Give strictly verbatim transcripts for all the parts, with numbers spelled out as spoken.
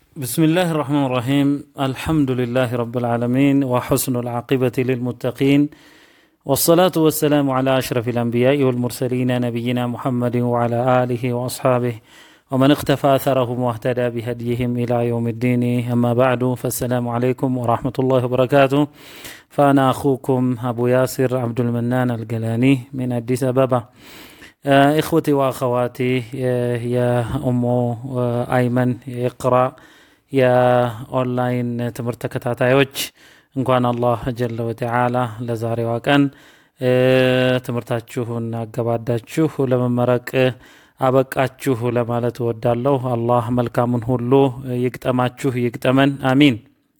بسم الله الرحمن الرحيم الحمد لله رب العالمين وحسن العاقبة للمتقين والصلاة والسلام على أشرف الأنبياء والمرسلين نبينا محمد وعلى آله وأصحابه ومن اقتفى أثرهم واهتدى بهديهم إلى يوم الدين. أما بعد فالسلام عليكم ورحمة الله وبركاته. فأنا أخوكم أبو ياسر عبد المنان الجلاني من أديس أبابا. إخوتي وأخواتي يا أم أيمن اقرأ يا أونلاين تمرت ተከታታዮች እንኳን አላህ ጀለ ወተዓላ ለዛሬዋ ቀን ትምርታችሁን አገባዳችሁ ለመመረቅ አበቃችሁ ለማለት ወዳለሁ። አላህ መልካሙን ሁሉ ይግጠማችሁ ይግጠመን፣ አሚን።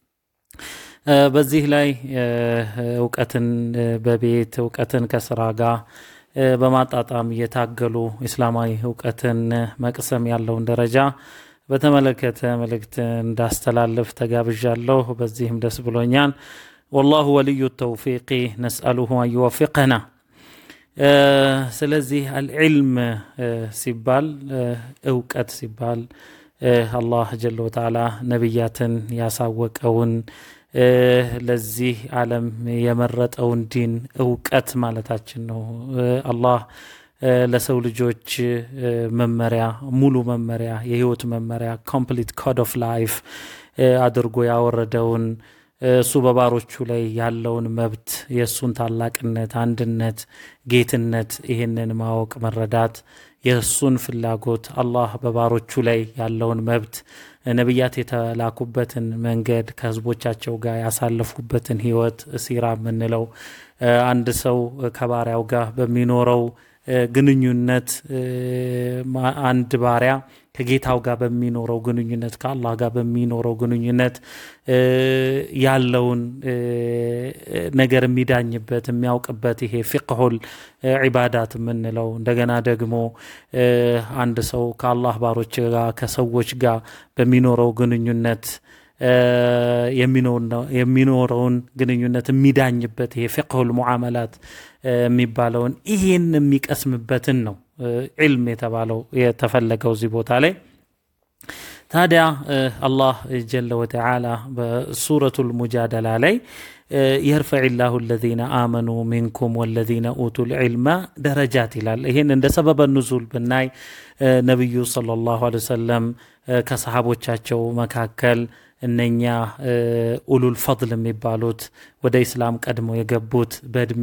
በዚህ ላይ ዕውቀትን በቤት ዕውቀትን ከስራ ጋር በማጣጣም የታገሉ እስላማዊ ዕውቀትን መቅሰም ያለውን ደረጃ በተመለከተ መልእክት እንዳስተላልፍ ተጋብዣለሁ። በዚህም ደስ ብሎኛል። والله ولي التوفيق نسأله أن يوفقنا። ስለዚህ العلم ሲባል ዕውቀት ሲባል አላህ ጀለ ወተዓላ ነብያትን ያሳወቀውን ለዚህ ዓለም የመረጠውን ዲን ዕውቀት ማለታችን ነው። አላህ ለሰው ልጆች መመሪያ ሙሉ መመሪያ የህይወት መመሪያ ኮምፕሊት ኮድ ኦፍ ላይፍ አድርጎ ያወረደውን እሱ በባሮቹ ላይ ያለውን መብት የሱን ታላቅነት፣ አንድነት፣ ጌትነት ይሄንን ማወቅ መረዳት የሱን ፍላጎት አላህ በባሮቹ ላይ ያለውን መብት ነብያት የተላኩበትን መንገድ ከህዝቦቻቸው ጋር ያሳለፉበትን ህይወት ሲራ ምንለው አንድ ሰው ከባሪያው ጋር በሚኖረው ግንኙነት አንድ ባሪያ ከጌታው ጋር በሚኖረው ግንኙነት ከአላህ ጋር በሚኖረው ግንኙነት ያለውን ነገር የሚዳኝበት የሚያውቅበት ይሄ ፊቅሁል ዒባዳት ምንለው። እንደገና ደግሞ አንድ ሰው ከአላህ ባሮች ጋር ከሰዎች ጋር በሚኖረው ግንኙነት የሚኖረውን ግንኙነት የሚዳኝበት ይሄ ፊቅሁል ሙዓመላት የሚባለውን ይሄን የሚቀስምበትን ነው ዒልም የተባለው የተፈለገው እዚህ ቦታ ላይ። ታዲያ አላህ ጀለ ወተዓላ በሱረቱል ሙጃደላ ላይ يرفع الله الذين آمنوا منكم والذين أوتوا العلم درجات ይላል። ይሄን እንደ ሰበበ ኑዙል ብናይ ነብዩ ሰለላሁ ዐለይሂ ወሰለም ከሰሃቦቻቸው መካከል እነኛ ኡሉል ፈድል የሚባሉት ወደ እስላም ቀድሞ የገቡት በእድሜ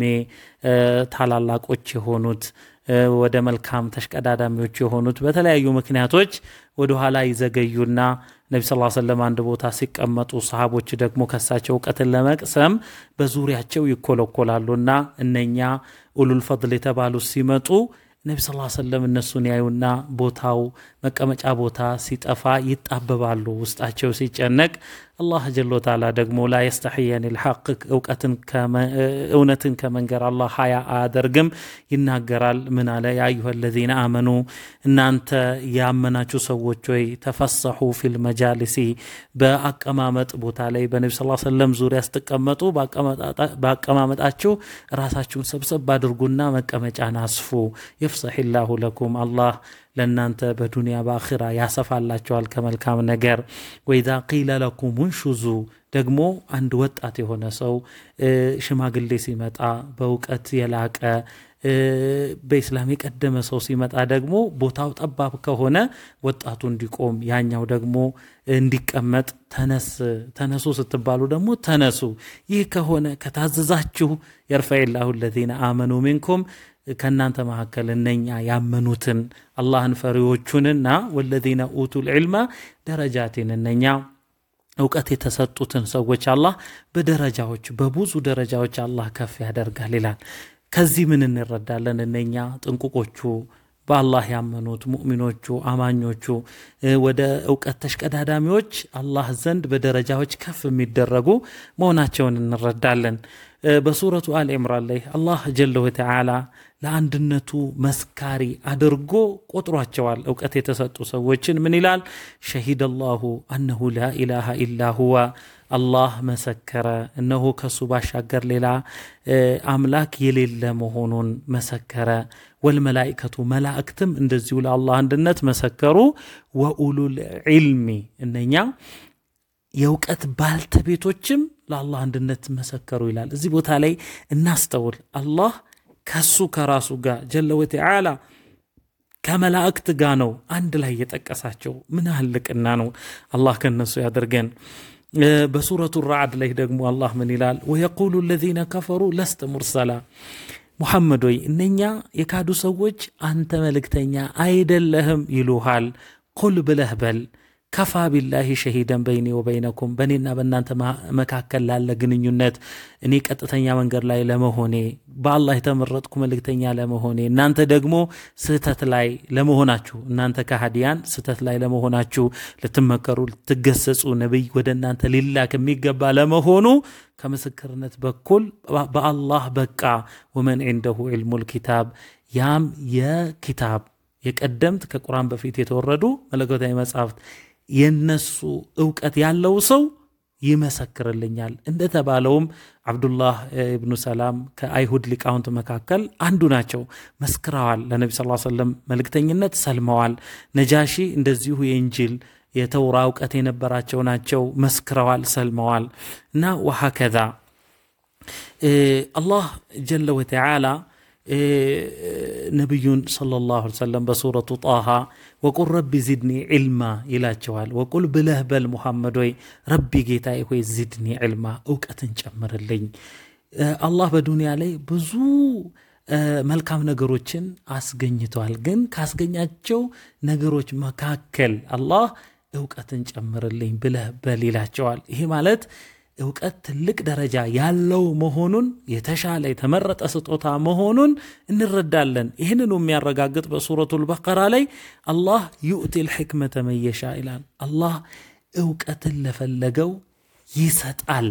ታላላቆች የሆኑት ወደ መልካም ተሽቀዳዳሚዎች የሆኑት በተለያዩ ምክንያቶች ወደ ኋላ ይዘገዩና ነብዩ ሰለላሁ ዐለይሂ ወሰለም አንድ ቦታ ሲቀመጡ ሰሃቦች ደግሞ ከሳቸው ዕውቀትን ለመቅሰም በዙሪያቸው ይኮለኮላሉና እነኛ ኡሉል ፈድል የተባሉ ሲመጡ ነብዩ ሰለላሁ ዐለይሂ ወሰለም እነሱን ያዩና ቦታው መቀመጫ ቦታ ሲጠፋ ይጣበባሉ። ውስጣቸው ሲጨነቅ አላህ ጀለ ወተዓላ ደግሞ ላ يستحيين الحق ዕውቀትን እውነትን ከመንገር አላህ ሀያ አያደርግም ይናገራል። ምን አለ? ያ አዩሀ الذين آمنوا እናንተ ያመናችሁ ሰዎች ሆይ ተፈሰሑ ፊል መጃሊሲ በአቀማመጥ ቦታ ላይ በነብዩ ሰለላሁ ዐለይሂ ወሰለም ዙሪያ ስትቀመጡ በአቀማመጣችሁ ራሳችሁን ሰብሰብ አድርጉና መቀመጫን አስፉ። ይፍሰሂላሁ ለኩም አላህ ለእናንተ በዱንያ በአኺራ ያሰፋላችኋል ከመልካም ነገር። ወኢዛ ቂለ ለኩም እንሹዙ ደግሞ አንድ ወጣት የሆነ ሰው ሽማግሌ ሲመጣ በእውቀት የላቀ በእስላም የቀደመ ሰው ሲመጣ ደግሞ ቦታው ጠባብ ከሆነ ወጣቱ እንዲቆም ያኛው ደግሞ እንዲቀመጥ ተነስ ተነሱ ስትባሉ ደግሞ ተነሱ። ይህ ከሆነ ከታዘዛችሁ يرفعillahu الذين آمنوا منكم ከናንተ መካከል እነኛ ያመኑትን አላህን ፈሪዎቹንና والذين اوتوا العلم درجاتን እነኛ ዕውቀት የተሰጡትን ሰዎች አላህ በደረጃዎች በብዙ ደረጃዎች አላህ ከፍ ያደርጋል ይላል። ከዚህ ምን እንረዳለን? እነኛ ጥንቁቆቹ በአላህ ያመኑት ሙእሚኖቹ አማኞቹ ወደ ዕውቀት ተሽቀዳዳሚዎች አላህ ዘንድ በደረጃዎች ከፍ የሚደረጉ መሆናቸውን እንረዳለን። በሱረቱ አል ኢምራን ላይ አላህ ጀለ ወተዓላ ለአንድነቱ መስካሪ አድርጎ ቆጥሯቸዋል። ዕውቀት የተሰጡ ሰዎችን ምን ይላል? ሸሂደላሁ አነሁ ላ ኢላሃ ኢላ ሁወ አላህ መሰከረ እነሆ ከሱ ባሻገር ሌላ አምላክ የሌለ መሆኑን መሰከረ። ወልመላኢከቱ መላእክትም እንደዚሁ ለአላህ አንድነት መሰከሩ ወኡሉል ዒልሚ እነኛ የእውቀት ባልተቤቶችም ለአላህ አንድነት መሰከሩ ይላል። እዚህ ቦታ ላይ እናስተውል። አላህ ከሱ ከራሱ ጋር ጀለ ወተዓላ ከመላእክት ጋር ነው አንድ ላይ የጠቀሳቸው። ምን ያህልቅና ነው! አላህ ከነሱ ያደርገን። በሱረቱ ራዕድ ላይ ደግሞ አላህ ምን ይላል? ወየቁሉ الذين كفروا لست مرسلا ሙሐመድ ወይ እነኛ የካዱ ሰዎች አንተ መልእክተኛ አይደለህም ይሉሃል። ቁል ብለህ በል ከፋ ቢላሂ ሸሂደን በይኒ ወበይነኩም በእኔና በእናንተ መካከል ላለ ግንኙነት እኔ ቀጥተኛ መንገድ ላይ ለመሆኔ በአላህ የተመረጥኩ መልእክተኛ ለመሆኔ እናንተ ደግሞ ስህተት ላይ ለመሆናችሁ እናንተ ከሃዲያን ስህተት ላይ ለመሆናችሁ ልትመከሩ ልትገሰጹ ነብይ ወደ እናንተ ሊላክ የሚገባ ለመሆኑ ከምስክርነት በኩል በአላህ በቃ ወመን عنده علم الكتاب ያም የኪታብ የቀደምት ከቁርአን በፊት የተወረዱ መለኮታዊ መጻሕፍት የነሱ ዕውቀት ያለው ሰው ይመሰክርልኛል እንደተባለውም አብዱላህ ኢብኑ ሰላም ከአይሁድ ሊቃውንት መካከል አንዱ ናቸው። መስክረዋል። ለነብዩ ሰለላሁ ዐለይሂ ወሰለም መልእክተኝነት ሰልመዋል። ነጃሺ እንደዚሁ የኢንጂል የተውራ ዕውቀት የነበራቸው ናቸው። መስክረዋል፣ ሰልመዋል እና ወሃከዛ አላህ ጀለ ወተዓላ ነብዩን ሰለላሁ ዐለይሂ ወሰለም በሱረቱ ጣሃ ወቁል ረቢ ዚድኒ ዒልማ ይላቸዋል። ወቁል ብለህ በል ሙሐመድ ወይ ረቢ ጌታዬ ሆይ ዚድኒ ዒልማ ዕውቀትን ጨምርልኝ። አላህ በዱንያ ላይ ብዙ መልካም ነገሮችን አስገኝቷል። ግን ካስገኛቸው ነገሮች መካከል አላህ ዕውቀትን ጨምርልኝ ብለህ በል ይላቸዋል። ይሄ ማለት ዕውቀት ትልቅ ደረጃ ያለው መሆኑን የተሻለ የተመረጠ ስጦታ መሆኑን እንረዳለን። ይህንኑ የሚያረጋግጥ በሱረቱል በቀራ ላይ አላህ ዩእቲል ሕክመተ መን የሻ ይላል። አላህ ዕውቀትን ለፈለገው ይሰጣል።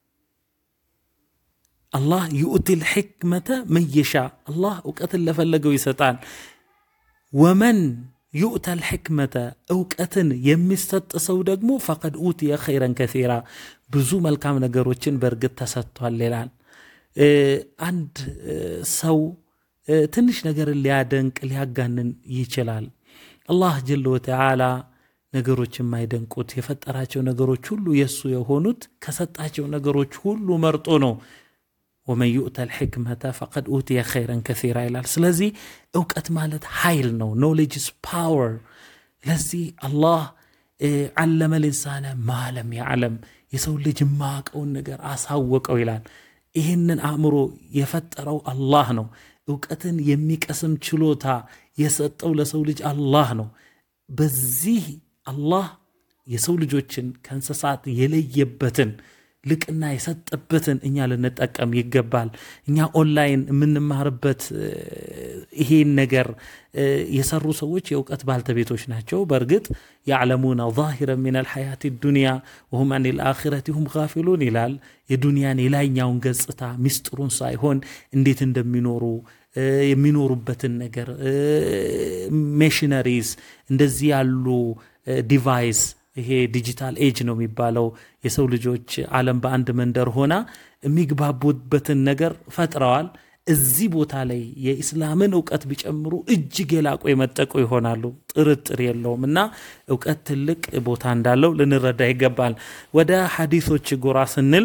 አላህ ዩእቲል ሕክመተ መን የሻ አላህ ዕውቀትን ለፈለገው ይሰጣል። ወመን ዩእተል ሕክመተ ዕውቀትን የሚሰጥ ሰው ደግሞ ፈቀድ ኡቲየ ኸይረን ከሲራ ብዙ መልካም ነገሮችን በእርግጥ ተሰጥቷል ይላል። አንድ ሰው ትንሽ ነገር ሊያደንቅ ሊያጋንን ይችላል። አላህ ጀለ ወተዓላ ነገሮችን የማይደንቁት የፈጠራቸው ነገሮች ሁሉ የሱ የሆኑት ከሰጣቸው ነገሮች ሁሉ መርጦ ነው። ወመን ዩእተል ሕክመተ ፈቀድ ኡቲየ ኸይረን ከሲራ ይላል። ስለዚህ ዕውቀት ማለት ኃይል ነው። ኖሌጅ ኢዝ ፓወር። ለዚህ አላህ ዓለመ ልኢንሳነ ማ ለም ያዕለም የሰው ልጅ የማያውቀውን ነገር አሳወቀው ይላል። ይህንን አእምሮ የፈጠረው አላህ ነው። ዕውቀትን የሚቀስም ችሎታ የሰጠው ለሰው ልጅ አላህ ነው። በዚህ አላህ የሰው ልጆችን ከእንስሳት የለየበትን ልቅና የሰጠበትን እኛ ልንጠቀም ይገባል። እኛ ኦንላይን የምንማርበት ይሄን ነገር የሰሩ ሰዎች የዕውቀት ባልተቤቶች ናቸው። በእርግጥ ያዕለሙነ ዛሂረን ሚነል ሐያቲ ዱንያ ወሁም አኒል አኺረቲ ሁም ጋፊሉን ይላል። የዱንያን የላይኛውን ገጽታ ሚስጥሩን ሳይሆን እንዴት እንደሚኖሩ የሚኖሩበትን ነገር ሜሽነሪስ እንደዚህ ያሉ ዲቫይስ ይሄ ዲጂታል ኤጅ ነው የሚባለው የሰው ልጆች ዓለም በአንድ መንደር ሆና የሚግባቡበትን ነገር ፈጥረዋል። እዚህ ቦታ ላይ የኢስላምን ዕውቀት ቢጨምሩ እጅግ የላቁ የመጠቁ ይሆናሉ፣ ጥርጥር የለውም። እና ዕውቀት ትልቅ ቦታ እንዳለው ልንረዳ ይገባል። ወደ ሐዲሶች ጎራ ስንል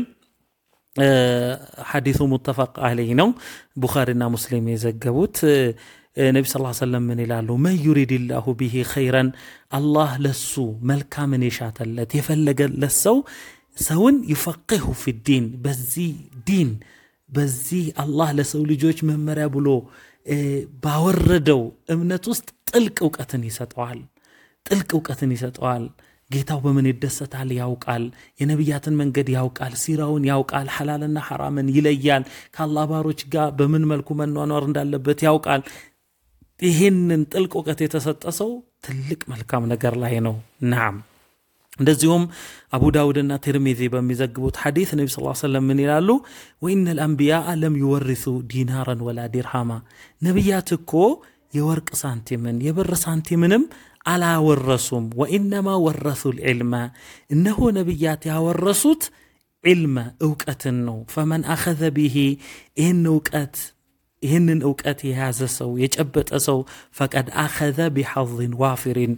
ሐዲሱ ሙተፈቅ ዐለይህ ነው፣ ቡኻሪና ሙስሊም የዘገቡት። ነቢ ሰለላሁ ዐለይሂ ወሰለም ምን ይላሉ? መን ዩሪድላሁ ቢሂ ኸይረን አላህ ለሱ መልካምን የሻተለት የፈለገለት ሰው ሰውን ይፈቅሁ ፊዲን በዚህ ዲን በዚህ አላህ ለሰው ልጆች መመሪያ ብሎ ባወረደው እምነት ውስጥ ጥልቅ ዕውቀትን ይሰጠዋል። ጥልቅ ዕውቀትን ይሰጠዋል። ጌታው በምን ይደሰታል ያውቃል። የነቢያትን መንገድ ያውቃል። ሲራውን ያውቃል። ሐላልና ሐራምን ይለያል። ከአላህ ባሮች ጋር በምን መልኩ መኗኗር እንዳለበት ያውቃል። ይህንን ጥልቅ ዕውቀት የተሰጠ ሰው ትልቅ መልካም ነገር ላይ ነው። ናም እንደዚሁም አቡ ዳውድና ትርሚዚ በሚዘግቡት ሐዲስ ነብዩ ሰለላሁ ዐለይሂ ወሰለም ምን ይላሉ? ወኢነል አንቢያአ ለም ይወርሱ ዲናራን ወላ ዲርሃማ ነቢያት እኮ የወርቅ ሳንቲምን የብር ሳንቲምንም አላወረሱም። ወኢነማ ወረሱል ዒልማ እነሆ ነቢያት ያወረሱት ዒልመ ዕውቀትን ነው። ፈመን አኸዘ ቢሂ ይህን ዕውቀት ይህንን ዕውቀት የያዘ ሰው የጨበጠ ሰው ፈቀድ አኸዘ ቢሐዝን ዋፊሪን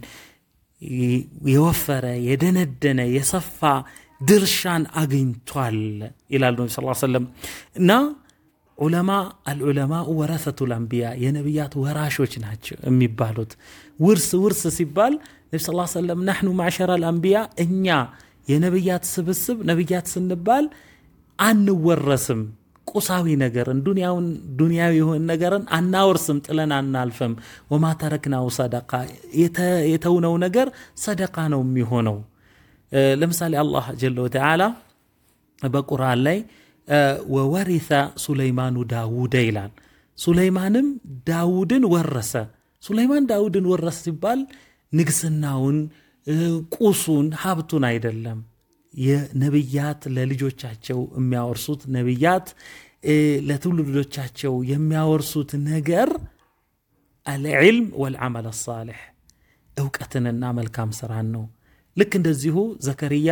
የወፈረ የደነደነ የሰፋ ድርሻን አግኝቷል ይላል ነብዩ ሰለላሁ ዐለይሂ ወሰለም። እና ዑለማ አልዑለማ ወረሰቱል አንቢያ የነብያት ወራሾች ናቸው የሚባሉት። ውርስ ውርስ ሲባል ነብዩ ሰለላሁ ዐለይሂ ወሰለም نحن معشر الانبياء እኛ የነብያት ስብስብ ነብያት ስንባል አንወረስም ቁሳዊ ነገርን ዱንያውን ዱንያዊ የሆነ ነገርን አናወርስም ጥለን አናልፈም። ወማ ተረክናው ሰደቃ የተውነው ነገር ሰደቃ ነው የሚሆነው። ለምሳሌ አላህ ጀለ ወተዓላ በቁርአን ላይ ወወሪሰ ሱለይማኑ ዳውድ ይላል። ሱለይማንም ዳውድን ወረሰ። ሱለይማን ዳውድን ወረሰ ሲባል ንግስናውን ቁሱን ሀብቱን አይደለም። የነብያት ለልጆቻቸው የሚያወርሱት ነብያት ለትውልዶቻቸው የሚያወርሱት ነገር አልዕልም ወልዓመል الصالح ዕውቀትንና መልካም ስራን ነው። ልክ እንደዚሁ ዘከርያ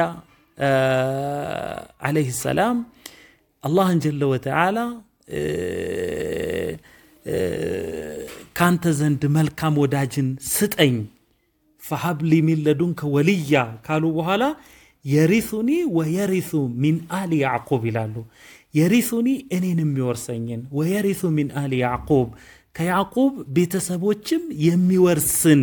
አለይሂ ሰላም አላህን ጀለ ወተዓላ ካንተ ዘንድ መልካም ወዳጅን ስጠኝ ፈሀብሊ ሚን ለዱንከ ወልያ ካሉ በኋላ የሪሱኒ ወየሪሱ ሚን አሊ ያዕቁብ ይላሉ። የሪሱኒ እኔን የሚወርሰኝን ወየሪሱ ሚን አሊ ያዕቁብ ከያዕቁብ ቤተሰቦችም የሚወርስን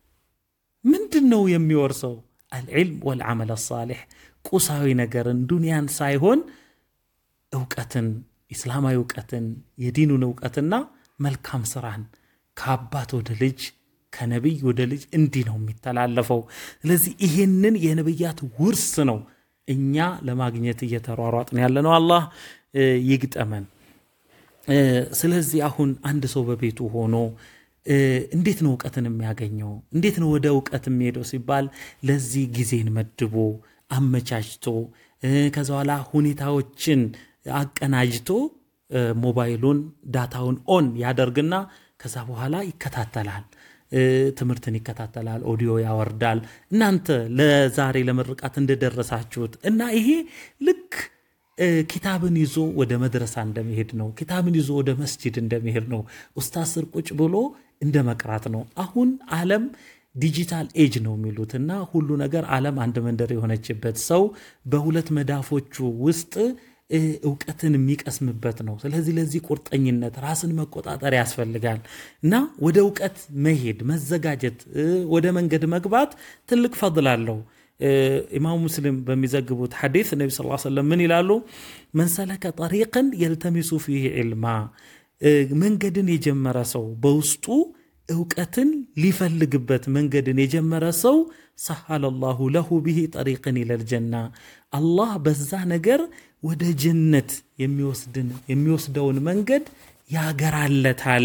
ምንድነው የሚወርሰው? አልዕልም ወልዓመል الصالح ቁሳዊ ነገርን ዱንያን ሳይሆን ዕውቀትን እስላማዊ ዕውቀትን የዲኑን ዕውቀትና መልካም ስራን ከአባት ወደ ልጅ ከነብይ ወደ ልጅ እንዲህ ነው የሚተላለፈው። ስለዚህ ይሄንን የነብያት ውርስ ነው እኛ ለማግኘት እየተሯሯጥን ያለነው። አላህ ይግጠመን። ስለዚህ አሁን አንድ ሰው በቤቱ ሆኖ እንዴት ነው ዕውቀትን የሚያገኘው? እንዴት ነው ወደ ዕውቀት የሚሄደው ሲባል ለዚህ ጊዜን መድቦ አመቻችቶ ከዛ በኋላ ሁኔታዎችን አቀናጅቶ ሞባይሉን ዳታውን ኦን ያደርግና ከዛ በኋላ ይከታተላል። ትምህርትን ይከታተላል፣ ኦዲዮ ያወርዳል። እናንተ ለዛሬ ለምርቃት እንደደረሳችሁት እና ይሄ ልክ ኪታብን ይዞ ወደ መድረሳ እንደሚሄድ ነው። ኪታብን ይዞ ወደ መስጂድ እንደሚሄድ ነው። ኡስታዝ ስር ቁጭ ብሎ እንደመቅራት ነው። አሁን ዓለም ዲጂታል ኤጅ ነው የሚሉትና ሁሉ ነገር ዓለም አንድ መንደር የሆነችበት ሰው በሁለት መዳፎቹ ውስጥ ዕውቀትን የሚቀስምበት ነው። ስለዚህ ለዚህ ቁርጠኝነት ራስን መቆጣጠር ያስፈልጋል እና ወደ ዕውቀት መሄድ መዘጋጀት ወደ መንገድ መግባት ትልቅ ፈድል አለው። ኢማሙ ሙስሊም በሚዘግቡት ሐዲስ ነብዩ ሰለላሁ ዐለይሂ ወሰለም ምን ይላሉ? መን ሰለከ ጠሪቀን የልተሚሱ ፊህ ዒልማ መንገድን የጀመረ ሰው በውስጡ ዕውቀትን ሊፈልግበት መንገድን የጀመረ ሰው ሰሐለላሁ ለሁ ቢሂ ጠሪቀን ኢለል ጀና አላህ በዛ ነገር ወደ ጀነት የሚወስድን የሚወስደውን መንገድ ያገራለታል።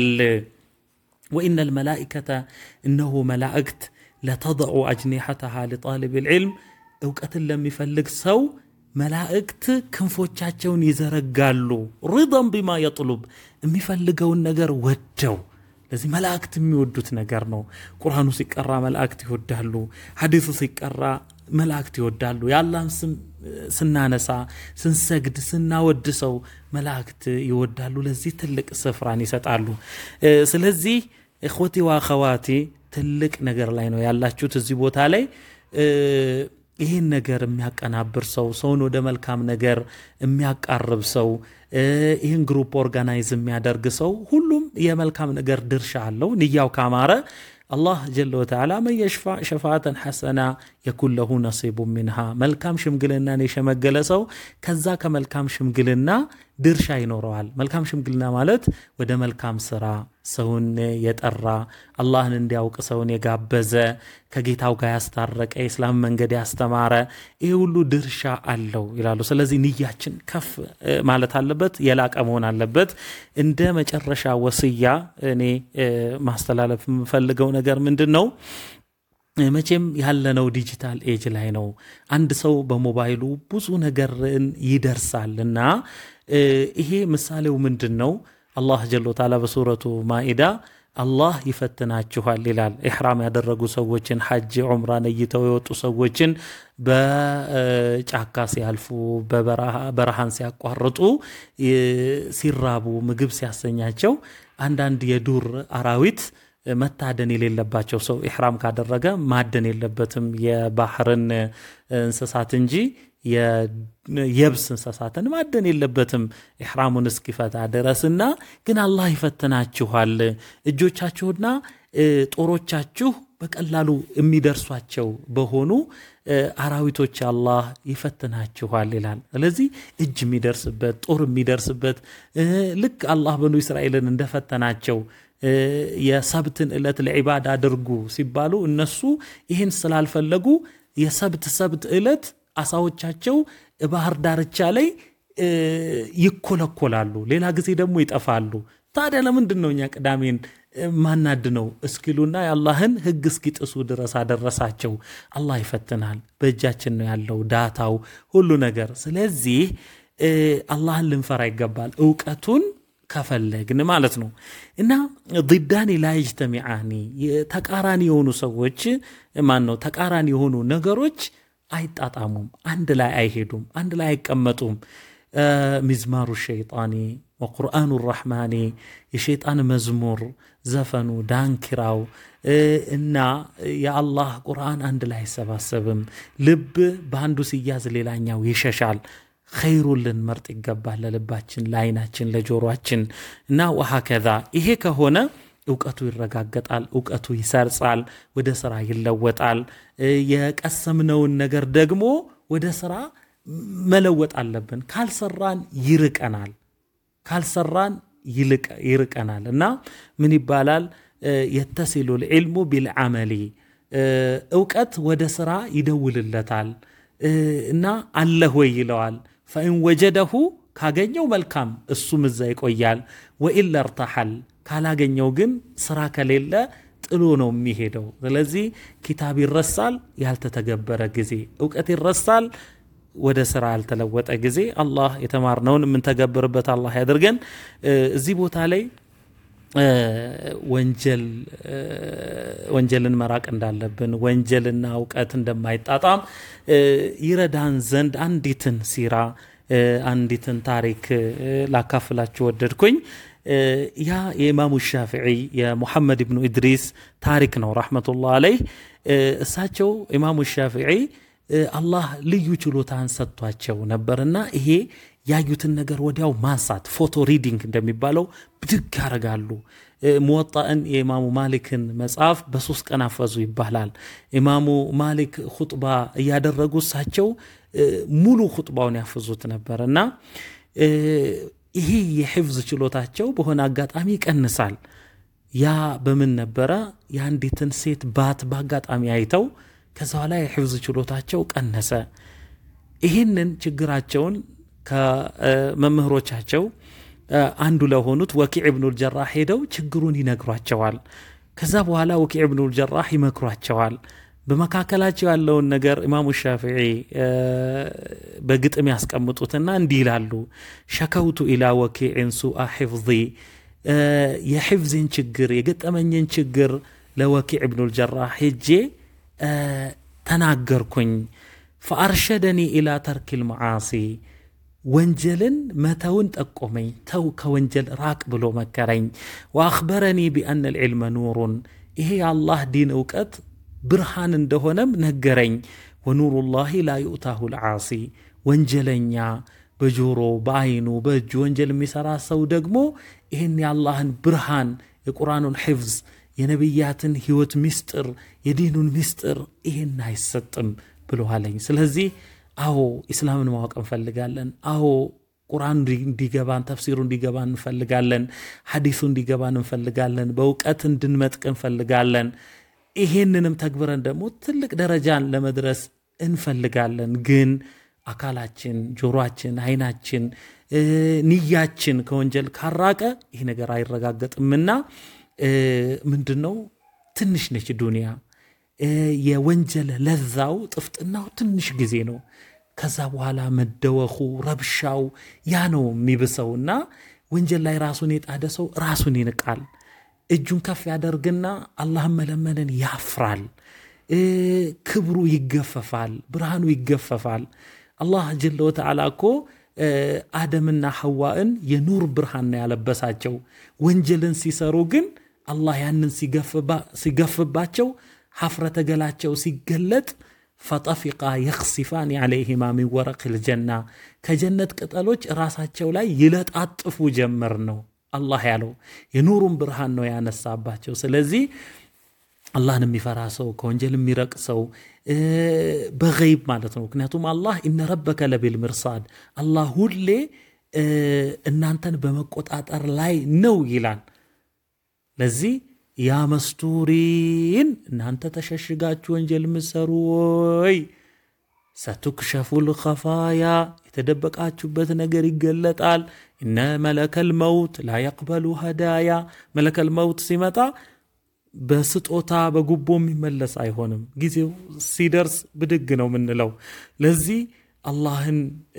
ወኢነል መላኢከተ እነሆ መላእክት ለተضع أجنحتها لطالب العلم ዕውቀትን ለሚፈልግ ሰው መላእክት ክንፎቻቸውን ይዘረጋሉ። رضا بما يطلب የሚፈልገውን ነገር ወደው። ለዚህ መላእክት የሚወዱት ነገር ነው። ቁርአኑ ሲቀራ መላእክት ይወዳሉ። ሐዲሱ ሲቀራ መላእክት ይወዳሉ። የአላህን ስም ስናነሳ ስንሰግድ ስናወድሰው መላእክት ይወዳሉ። ለዚህ ትልቅ ስፍራን ይሰጣሉ። ስለዚህ እخوتي واخواتي ትልቅ ነገር ላይ ነው ያላችሁት እዚህ ቦታ ላይ ይሄን ነገር የሚያቀናብር ሰው ሰውን ወደ መልካም ነገር የሚያቃርብ ሰው ይሄን ግሩፕ ኦርጋናይዝ የሚያደርግ ሰው ሁሉም የመልካም ነገር ድርሻ አለው። ንያው ካማረ الله جل وتعالى من يشفع شفاعة حسنة يكون له نصيب منها ملكام شمقلنا نيشمقل سو كذا كملكام شمقلنا درشا ينوروال ملكام شمقلنا مالت وده ملكام سرا سون يتقرى الله ننديوك سون يقابزة كجيتاو كيستارك إسلام من قد يستماره يقولو درشا اللو يلالو سلازي نياتشن كف مالت هالبت يلاك أمون هالبت اندامج الرشا وصية يعني ما استلالف مفلقون ነገር ምንድነው? መቼም ያለነው ዲጂታል ኤጅ ላይ ነው። አንድ ሰው በሞባይሉ ብዙ ነገርን ይደርሳልና ይሄ ምሳሌው ምንድነው? አላህ ጀለ ወተዓላ በሱረቱ ማኢዳ አላህ ይፈትናችኋል ይላል። ኢህራም ያደረጉ ሰዎችን ሐጅ ዑምራ ነይተው የወጡ ሰዎችን በጫካ ሲያልፉ በበረሃ በረሃን ሲያቋርጡ ሲራቡ ምግብ ሲያሰኛቸው አንዳንድ የዱር አራዊት መታደን የሌለባቸው ሰው ኢህራም ካደረገ ማደን የለበትም የባህርን እንስሳት እንጂ የየብስ እንስሳትን ማደን የለበትም ኢህራሙን እስኪፈታ ድረስና ግን አላህ ይፈትናችኋል እጆቻችሁና ጦሮቻችሁ በቀላሉ የሚደርሷቸው በሆኑ አራዊቶች አላህ ይፈትናችኋል ይላል። ስለዚህ እጅ የሚደርስበት ጦር የሚደርስበት ልክ አላህ በኑ እስራኤልን እንደፈተናቸው የሰብትን ዕለት ለዒባዳ አድርጉ ሲባሉ እነሱ ይህን ስላልፈለጉ የሰብት ሰብት ዕለት አሳዎቻቸው ባህር ዳርቻ ላይ ይኮለኮላሉ፣ ሌላ ጊዜ ደግሞ ይጠፋሉ። ታዲያ ለምንድን ነው እኛ ቅዳሜን ማናድ ነው እስኪሉና የአላህን ህግ እስኪጥሱ ድረስ አደረሳቸው። አላህ ይፈትናል። በእጃችን ነው ያለው ዳታው ሁሉ ነገር። ስለዚህ አላህን ልንፈራ ይገባል እውቀቱን ከፈለግን ማለት ነው። እና ضدان لا يجتمعان ተቃራኒ የሆኑ ሰዎች ማን ነው ተቃራኒ የሆኑ ነገሮች አይጣጣሙም፣ አንድ ላይ አይሄዱም፣ አንድ ላይ አይቀመጡም። ሚዝማሩ ሸይጣኒ ወቁርአኑ الرحማኒ የሸይጣን መዝሙር ዘፈኑ ዳንኪራው እና የአላህ ቁርአን አንድ ላይ አይሰባሰብም። ልብ በአንዱ ሲያዝ ሌላኛው ይሸሻል። ኸይሩን ልንመርጥ ይገባል ለልባችን፣ ለዓይናችን፣ ለጆሮአችን እና ወሀከዛ። ይሄ ከሆነ እውቀቱ ይረጋገጣል፣ እውቀቱ ይሰርጻል፣ ወደ ስራ ይለወጣል። የቀሰምነውን ነገር ደግሞ ወደ ስራ መለወጥ አለብን። ካልሰራን ይርቀናል፣ ካልሰራን ይርቀናል። እና ምን ይባላል? የተሲሉ العلم بالعمل እውቀት ወደ ስራ ይደውልለታል እና አለህ ወይ ይለዋል። فإن وجده ካገኘው መልካም እሱም እዛ ይቆያል። وإلا ارتحل ካላገኘው ግን ስራ ከሌለ ጥሎ ነው የሚሄደው። ስለዚህ ኪታብ ይረሳል ያልተተገበረ ጊዜ፣ እውቀት ይረሳል ወደ ስራ ያልተለወጠ ጊዜ። አላህ የተማርነውን የምንተገብርበት አላህ ያድርገን። እዚህ ቦታ ላይ ወንጀል ወንጀልን መራቅ እንዳለብን ወንጀልና እውቀት እንደማይጣጣም ይረዳን ዘንድ አንዲትን ሲራ አንዲትን ታሪክ ላካፍላችሁ ወደድኩኝ። ያ የኢማሙ ሻፊዒ የሙሐመድ ኢብኑ ኢድሪስ ታሪክ ነው ረሕመቱላህ ዐለይህ። እሳቸው ኢማሙ ሻፊዒ አላህ ልዩ ችሎታን ሰጥቷቸው ነበርና ይሄ ያዩትን ነገር ወዲያው ማንሳት ፎቶ ሪዲንግ እንደሚባለው ብድግ ያደርጋሉ። ሙወጣን የኢማሙ ማሊክን መጽሐፍ በሶስት ቀን አፈዙ ይባላል። ኢማሙ ማሊክ ኹጥባ እያደረጉ እሳቸው ሙሉ ኹጥባውን ያፈዙት ነበርና ይሄ የሂፍዝ ችሎታቸው በሆነ አጋጣሚ ይቀንሳል። ያ በምን ነበረ? የአንዲትን ሴት ባት በአጋጣሚ አይተው ከዛ ላይ የሂፍዝ ችሎታቸው ቀነሰ። ይህንን ችግራቸውን ከመምህሮቻቸው አንዱ ለሆኑት ወኪዕ ኢብኑ አልጀራህ ሄደው ችግሩን ይነግሯቸዋል። ከዛ በኋላ ወኪዕ ኢብኑ አልጀራህ ይመክሯቸዋል። በመካከላቸው ያለውን ነገር ኢማሙ ሻፊዒ በግጥም ያስቀምጡትና እንዲህ ይላሉ። ሸከውቱ ኢላ ወኪዕን ሱአ ሒፍዚ፣ የሒፍዝን ችግር የገጠመኝን ችግር ለወኪዕ ኢብኑ አልጀራህ ሄጄ ተናገርኩኝ። ፈአርሸደኒ ኢላ ተርኪል መዓሲ፣ ወንጀልን መተውን ጠቆመኝ፣ ተው ከወንጀል ራቅ ብሎ መከረኝ። ወአኽበረኒ ቢአነ ልዕልመ ኑሩን፣ ይሄ የአላህ ዲን እውቀት ብርሃን እንደሆነም ነገረኝ። ወኑሩላሂ ላ ዩእታሁ ልዓሲ፣ ወንጀለኛ በጆሮ በአይኑ በእጁ ወንጀል የሚሰራ ሰው ደግሞ ይህን የአላህን ብርሃን የቁርአኑን ሒፍዝ የነቢያትን ህይወት ምስጢር የዲኑን ምስጢር ይህን አይሰጥም ብለዋለኝ። ስለዚህ አዎ ኢስላምን ማወቅ እንፈልጋለን። አዎ ቁርአን እንዲገባን ተፍሲሩ እንዲገባን እንፈልጋለን። ሐዲሱ እንዲገባን እንፈልጋለን። በእውቀት እንድንመጥቅ እንፈልጋለን። ይሄንንም ተግብረን ደግሞ ትልቅ ደረጃን ለመድረስ እንፈልጋለን። ግን አካላችን፣ ጆሮአችን፣ አይናችን፣ ንያችን ከወንጀል ካራቀ ይሄ ነገር አይረጋገጥምና ምንድነው ትንሽ ነች ዱንያ። የወንጀል ለዛው ጥፍጥናው ትንሽ ጊዜ ነው። ከዛ በኋላ መደወኹ ረብሻው ያ ነው የሚብሰውና ወንጀል ላይ ራሱን የጣደ ሰው ራሱን ይንቃል። እጁን ከፍ ያደርግና አላህን መለመንን ያፍራል። ክብሩ ይገፈፋል፣ ብርሃኑ ይገፈፋል። አላህ ጀለ ወተዓላ እኮ አደምና ሐዋን የኑር ብርሃን ያለበሳቸው። ወንጀልን ሲሰሩ ግን አላህ ያንን ሲገፍባቸው ሐፍረተ ገላቸው ሲገለጥ ፈጠፊቃ የኽሲፋን عليهما من ورق الجنة ከጀነት ቅጠሎች ራሳቸው ላይ ይለጣጥፉ ጀመር ነው አላህ ያለው። የኑሩን ብርሃን ነው ያነሳባቸው። ስለዚህ አላህን የሚፈራ ሰው ከወንጀል የሚረቅ ሰው በገይብ ማለት ነው። ምክንያቱም አላህ ኢነ ረበከ ለቢል ምርሳድ አላህ ሁሌ እናንተን በመቆጣጠር ላይ ነው ይላል። ለዚህ ያ መስቱሪን እናንተ ተሸሽጋችሁ ወንጀል ምሰሩ ወይ ሰቱክሸፉል ኸፋያ የተደበቃችሁበት ነገር ይገለጣል። እነ መለከል መውት ላ የቅበሉ ሀዳያ መለከል መውት ሲመጣ በስጦታ በጉቦ የሚመለስ አይሆንም። ጊዜው ሲደርስ ብድግ ነው ምንለው። ለዚህ አላህን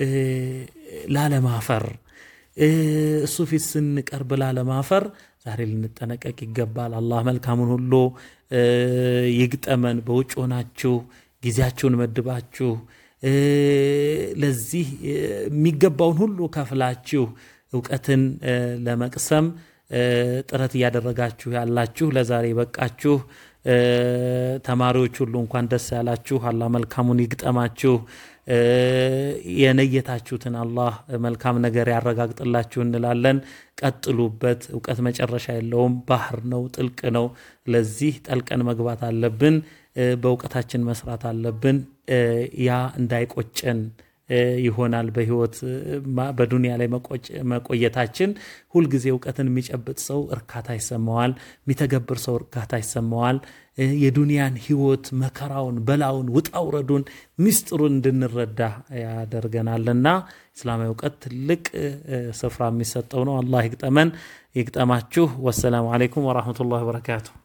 ላለማፈር እሱ ፊት ስንቀርብ ላለማፈር ዛሬ ልንጠነቀቅ ይገባል። አላህ መልካሙን ሁሉ ይግጠመን። በውጭ ሆናችሁ ጊዜያችሁን መድባችሁ ለዚህ የሚገባውን ሁሉ ከፍላችሁ ዕውቀትን ለመቅሰም ጥረት ያደረጋችሁ ያላችሁ ለዛሬ በቃችሁ ተማሪዎች ሁሉ እንኳን ደስ ያላችሁ። አላህ መልካሙን ይግጠማችሁ። የነየታችሁትን አላህ መልካም ነገር ያረጋግጥላችሁ እንላለን። ቀጥሉበት። ዕውቀት መጨረሻ የለውም፣ ባህር ነው፣ ጥልቅ ነው። ለዚህ ጠልቀን መግባት አለብን። በዕውቀታችን መስራት አለብን። ያ እንዳይቆጨን ይሆናል። በህይወት በዱንያ ላይ መቆየታችን ሁሉ ጊዜ ዕውቀትን የሚጨብጥ ሰው እርካታ ይሰማዋል፣ የሚተገብር ሰው እርካታ ይሰማዋል። የዱንያን ህይወት መከራውን፣ በላውን፣ ውጣውረዱን፣ ሚስጥሩን እንድንረዳ ያደርገናልና እስላማዊ ዕውቀት ትልቅ ስፍራ የሚሰጠው ነው። አላህ ይግጠመን፣ ይግጠማችሁ። ወሰላሙ አለይኩም ወራህመቱላሂ ወበረካቱሁ።